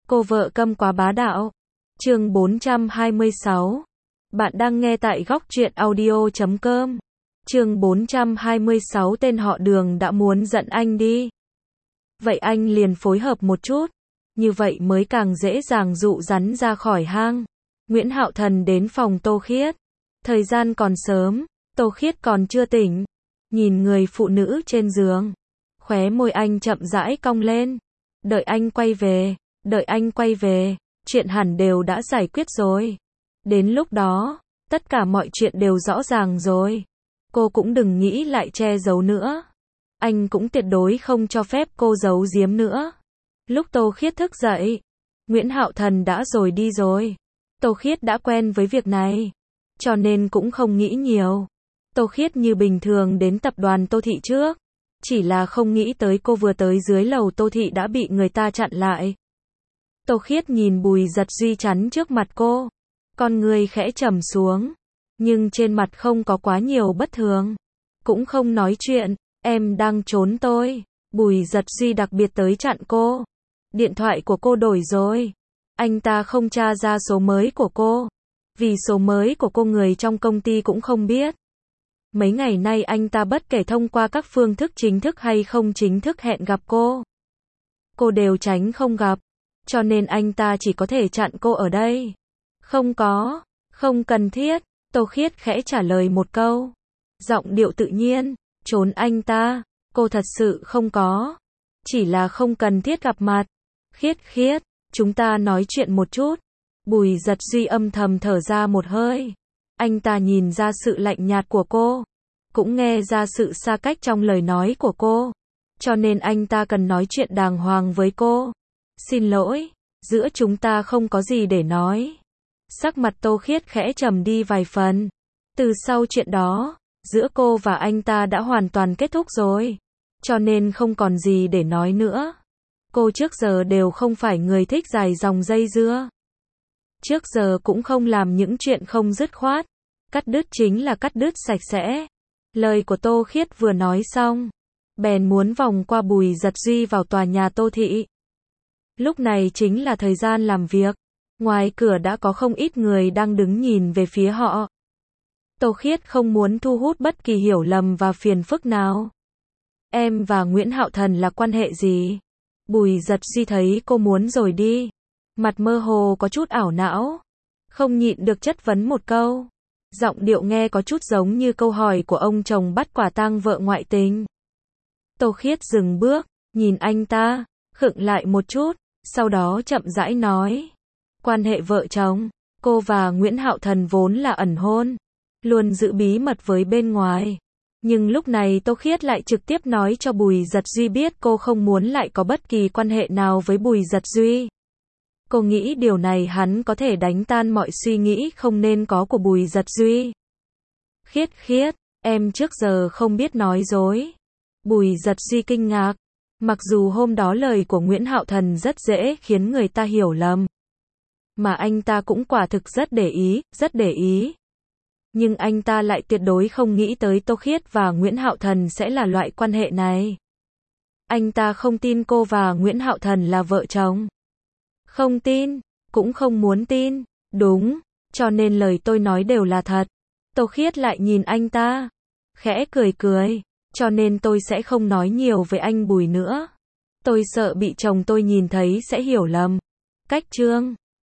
Cô vợ câm quá bá đạo. Chương 426. Bạn đang nghe tại góc truyện audio.com. Chương 426. Tên họ Đường đã muốn dẫn anh đi. Vậy anh liền phối hợp một chút. Như vậy mới càng dễ dàng dụ rắn ra khỏi hang. Nguyễn Hạo Thần đến phòng Tô Khiết. Thời gian còn sớm, Tô Khiết còn chưa tỉnh. Nhìn người phụ nữ trên giường. Khóe môi anh chậm rãi cong lên. Đợi anh quay về, chuyện hẳn đều đã giải quyết rồi. Đến lúc đó, tất cả mọi chuyện đều rõ ràng rồi. Cô cũng đừng nghĩ lại che giấu nữa. Anh cũng tuyệt đối không cho phép cô giấu giếm nữa. Lúc Tô Khiết thức dậy, Nguyễn Hạo Thần đã đi rồi. Tô Khiết đã quen với việc này, cho nên cũng không nghĩ nhiều. Tô Khiết như bình thường đến tập đoàn Tô Thị trước. Chỉ là không nghĩ tới cô vừa tới dưới lầu Tô Thị đã bị người ta chặn lại. Tô Khiết nhìn Bùi Giật Duy chắn trước mặt cô. Con người khẽ trầm xuống. Nhưng trên mặt không có quá nhiều bất thường. Cũng không nói chuyện. Em đang trốn tôi. Bùi Giật Duy đặc biệt tới chặn cô. Điện thoại của cô đổi rồi. Anh ta không tra ra số mới của cô. Vì số mới của cô người trong công ty cũng không biết. Mấy ngày nay anh ta bất kể thông qua các phương thức chính thức hay không chính thức hẹn gặp cô đều tránh không gặp. Cho nên anh ta chỉ có thể chặn cô ở đây. Không cần thiết. Tô Khiết khẽ trả lời một câu. Giọng điệu tự nhiên. Trốn anh ta. Cô thật sự không có. Chỉ là không cần thiết gặp mặt. Khiết, chúng ta nói chuyện một chút. Bùi Giật Duy âm thầm thở ra một hơi. Anh ta nhìn ra sự lạnh nhạt của cô. Cũng nghe ra sự xa cách trong lời nói của cô. Cho nên anh ta cần nói chuyện đàng hoàng với cô. Xin lỗi, giữa chúng ta không có gì để nói. Sắc mặt Tô Khiết khẽ trầm đi vài phần. Từ sau chuyện đó, giữa cô và anh ta đã hoàn toàn kết thúc rồi. Cho nên không còn gì để nói nữa. Cô trước giờ đều không phải người thích dài dòng dây dưa. Trước giờ cũng không làm những chuyện không dứt khoát. Cắt đứt chính là cắt đứt sạch sẽ. Lời của Tô Khiết vừa nói xong, bèn muốn vòng qua Bùi Giật Duy vào tòa nhà Tô Thị. Lúc này chính là thời gian làm việc. Ngoài cửa đã có không ít người đang đứng nhìn về phía họ. Tô Khiết không muốn thu hút bất kỳ hiểu lầm và phiền phức nào. Em và Nguyễn Hạo Thần là quan hệ gì? Bùi Giật Duy thấy cô muốn rồi đi. Mặt mơ hồ có chút ảo não. Không nhịn được chất vấn một câu. Giọng điệu nghe có chút giống như câu hỏi của ông chồng bắt quả tang vợ ngoại tình. Tô Khiết dừng bước, nhìn anh ta, khựng lại một chút, sau đó chậm rãi nói. Quan hệ vợ chồng, cô và Nguyễn Hạo Thần vốn là ẩn hôn, luôn giữ bí mật với bên ngoài. Nhưng lúc này Tô Khiết lại trực tiếp nói cho Bùi Giật Duy biết cô không muốn lại có bất kỳ quan hệ nào với Bùi Giật Duy. Cô nghĩ điều này hắn có thể đánh tan mọi suy nghĩ không nên có của Bùi Giật Duy. Khiết, em trước giờ không biết nói dối. Bùi Giật Duy kinh ngạc. Mặc dù hôm đó lời của Nguyễn Hạo Thần rất dễ khiến người ta hiểu lầm. Mà anh ta cũng quả thực rất để ý. Nhưng anh ta lại tuyệt đối không nghĩ tới Tô Khiết và Nguyễn Hạo Thần sẽ là loại quan hệ này. Anh ta không tin cô và Nguyễn Hạo Thần là vợ chồng. Không tin, cũng không muốn tin. Đúng, cho nên lời tôi nói đều là thật. Tô Khiết lại nhìn anh ta, khẽ cười. Cho nên tôi sẽ không nói nhiều với anh Bùi nữa. Tôi sợ bị chồng tôi nhìn thấy sẽ hiểu lầm. Cách chương